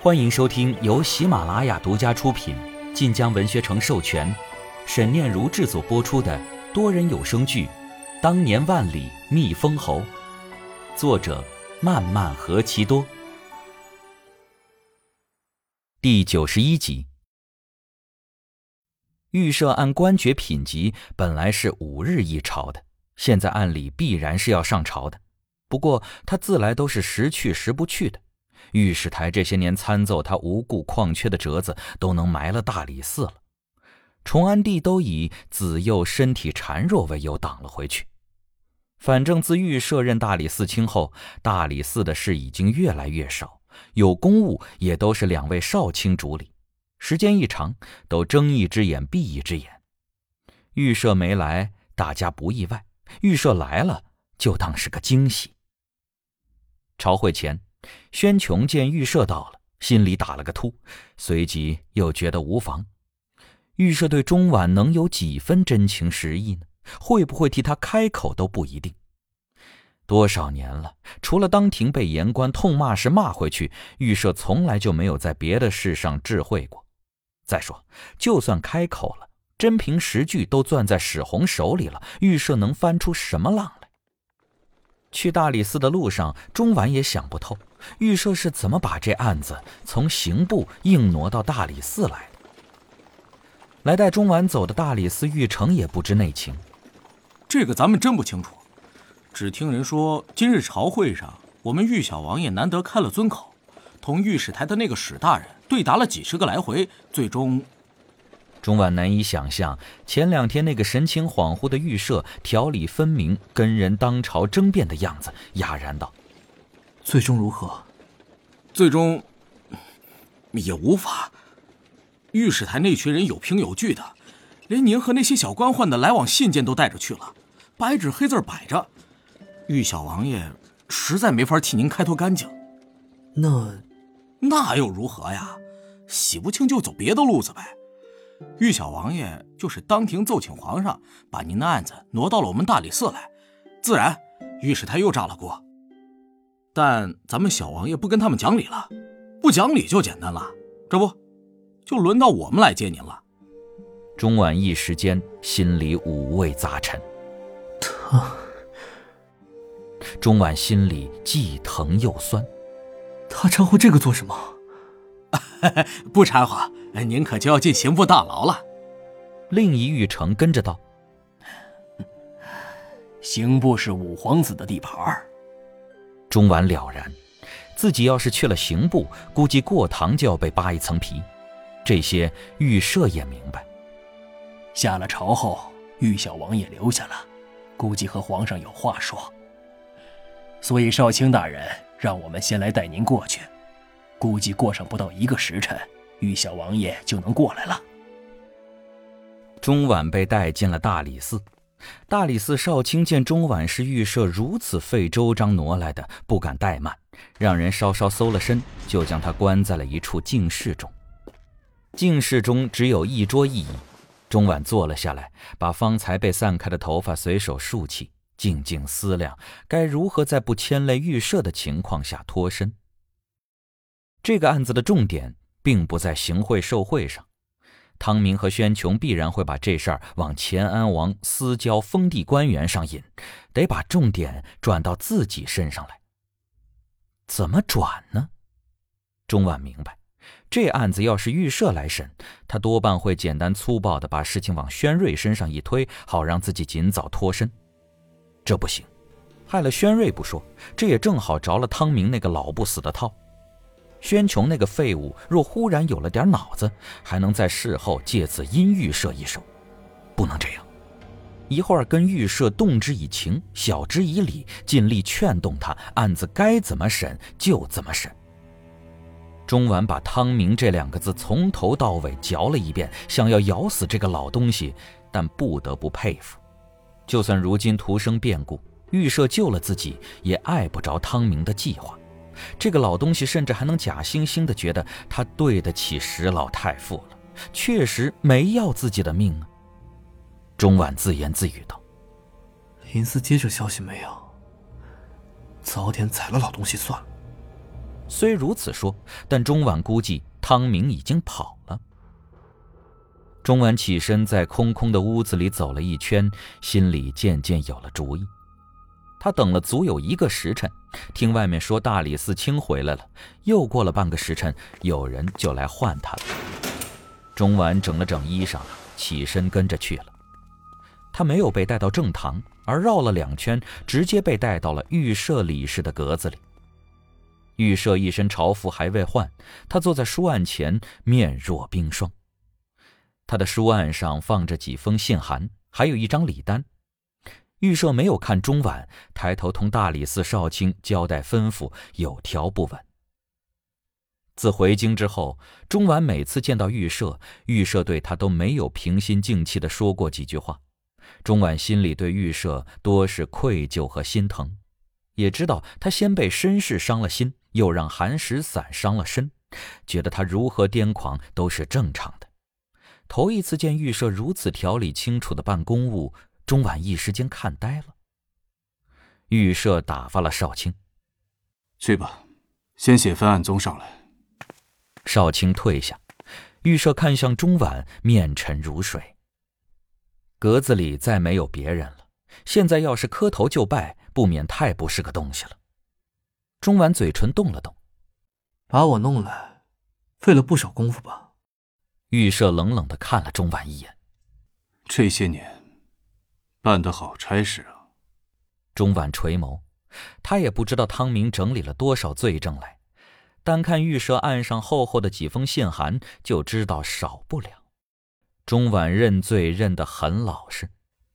欢迎收听由喜马拉雅独家出品、晋江文学城授权、沈念如制作播出的多人有声剧《当年万里觅封侯》，作者漫漫何其多。第91集。预设按官爵品级本来是5日一朝的，现在按理必然是要上朝的，不过他自来都是时去时不去的。御史台这些年参奏他无故旷缺的折子都能埋了大理寺了，崇安帝都以子幼身体孱弱为由挡了回去。反正自御设任大理寺卿后，大理寺的事已经越来越少，有公务也都是2位少卿主理，时间一长都睁一只眼闭一只眼。御设没来大家不意外，御设来了就当是个惊喜。朝会前，宣琼见御设到了，心里打了个突，随即又觉得无妨。御设对钟婉能有几分真情实意呢？会不会替他开口都不一定。多少年了，除了当庭被言官痛骂时骂回去，御设从来就没有在别的事上智慧过。再说，就算开口了，真凭实据都攥在史弘手里了，御设能翻出什么浪来？去大理寺的路上，钟婉也想不透，御设是怎么把这案子从刑部硬挪到大理寺来的。来带钟婉走的大理寺御丞也不知内情， 这个咱们真不清楚，只听人说今日朝会上，我们御小王爷难得开了尊口，同御史台的那个史大人对答了几十个来回，最终…… 钟婉难以想象前2天那个神情恍惚的御设条理分明跟人当朝争辩的样子，哑然道： 最终如何？ 最终也无法。御史台那群人有凭有据的，连您和那些小官宦的来往信件都带着去了，白纸黑字摆着，御小王爷实在没法替您开脱干净。那又如何呀？洗不清就走别的路子呗。御小王爷就是当庭奏请皇上，把您的案子挪到了我们大理寺来，自然御史台又炸了锅。但咱们小王爷不跟他们讲理了，不讲理就简单了，这不就轮到我们来接您了。 钟婉一时间心里五味杂陈，钟婉心里既疼又酸。 他掺和这个做什么？ 不掺和，您可就要进刑部大牢了。 另一御丞跟着道： 刑部是五皇子的地盘。 钟婉了然，自己要是去了刑部，估计过堂就要被扒一层皮。这些御设也明白。 下了朝后，御小王爷留下了，估计和皇上有话说，所以少卿大人让我们先来带您过去，估计过上不到1个时辰，御小王爷就能过来了。 钟婉被带进了大理寺，大理寺少卿见钟婉是御设如此费周章挪来的，不敢怠慢，让人稍稍搜了身，就将他关在了一处净室中。净室中只有一桌一椅，钟婉坐了下来，把方才被散开的头发随手束起，静静思量该如何在不牵累御设的情况下脱身。这个案子的重点并不在行贿受贿上，汤明和宣琼必然会把这事儿往乾安王私交封地官员上引，得把重点转到自己身上来。怎么转呢？钟婉明白，这案子要是御设来审，他多半会简单粗暴地把事情往宣瑞身上一推，好让自己尽早脱身。这不行，害了宣瑞不说，这也正好着了汤明那个老不死的套。宣琼那个废物若忽然有了点脑子，还能在事后借此阴御设一手。不能这样，一会儿跟御设动之以情，晓之以理，尽力劝动他，案子该怎么审就怎么审。钟婉把汤明这2个字从头到尾嚼了一遍，想要咬死这个老东西，但不得不佩服，就算如今徒生变故，御设救了自己，也碍不着汤明的计划。这个老东西甚至还能假惺惺地觉得他对得起石老太傅了，确实没要自己的命啊。钟婉自言自语道： 林司接着消息没有？早点宰了老东西算了。 虽如此说，但钟婉估计汤明已经跑了。钟婉起身在空空的屋子里走了一圈，心里渐渐有了主意。他等了足有1个时辰，听外面说大理寺卿回来了，又过了半个时辰，有人就来唤他了。钟婉整了整衣裳，起身跟着去了。他没有被带到正堂，而绕了2圈，直接被带到了御舍理事的阁子里。御舍一身朝服还未换，他坐在书案前，面若冰霜。他的书案上放着几封信函，还有一张礼单。御舍没有看钟婉，抬头同大理寺少卿交代吩咐，有条不紊。自回京之后，钟婉每次见到御舍，御舍对他都没有平心静气地说过几句话。钟婉心里对御舍多是愧疚和心疼，也知道他先被身世伤了心，又让寒食散伤了身，觉得他如何癫狂都是正常的。头一次见御舍如此条理清楚地办公务，钟婉一时间看呆了。御舍打发了少卿：“ 去吧，先写份案宗上来。” 少卿退下，御舍看向钟婉，面沉如水。阁子里再没有别人了，现在要是磕头就拜，不免太不是个东西了。钟婉嘴唇动了动：“ 把我弄来，费了不少功夫吧？” 御舍冷冷地看了钟婉一眼：“ 这些年办得好差事啊。” 钟婉垂眸，他也不知道汤明整理了多少罪证来，单看御舍案上厚厚的几封信函，就知道少不了。钟婉认罪认得很老实。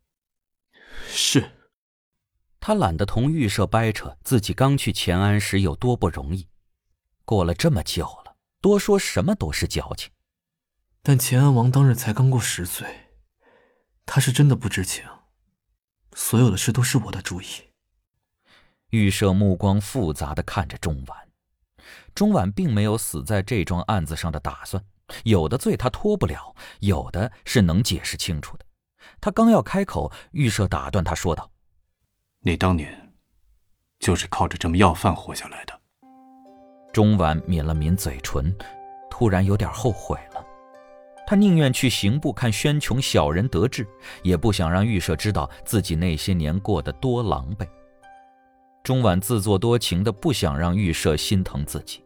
是。 他懒得同御舍掰扯自己刚去乾安时有多不容易，过了这么久了，多说什么都是矫情。 但乾安王当日才刚过10岁，他是真的不知情，所有的事都是我的主意。 御舍目光复杂地看着钟婉。钟婉并没有死在这桩案子上的打算，有的罪他脱不了，有的是能解释清楚的。他刚要开口，御舍打断他说道：“ 你当年就是靠着这么要饭活下来的。” 钟婉抿了抿嘴唇，突然有点后悔了。他宁愿去刑部看宣琼小人得志，也不想让御舍知道自己那些年过得多狼狈。钟婉自作多情的不想让御舍心疼自己。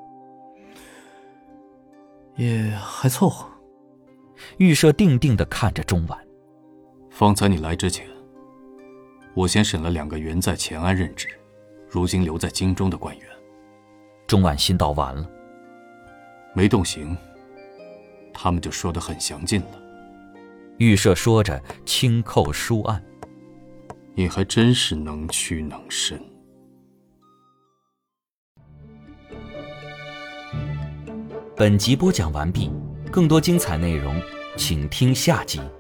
也还凑合。 御舍定定地看着钟婉：“ 方才你来之前，我先审了2个原在乾安任职，如今留在京中的官员。” 钟婉心道完了， 没动刑，他们就说得很详尽了。 御舍说着轻扣书案：“ 你还真是能屈能伸。” 本集播讲完毕，更多精彩内容请听下集。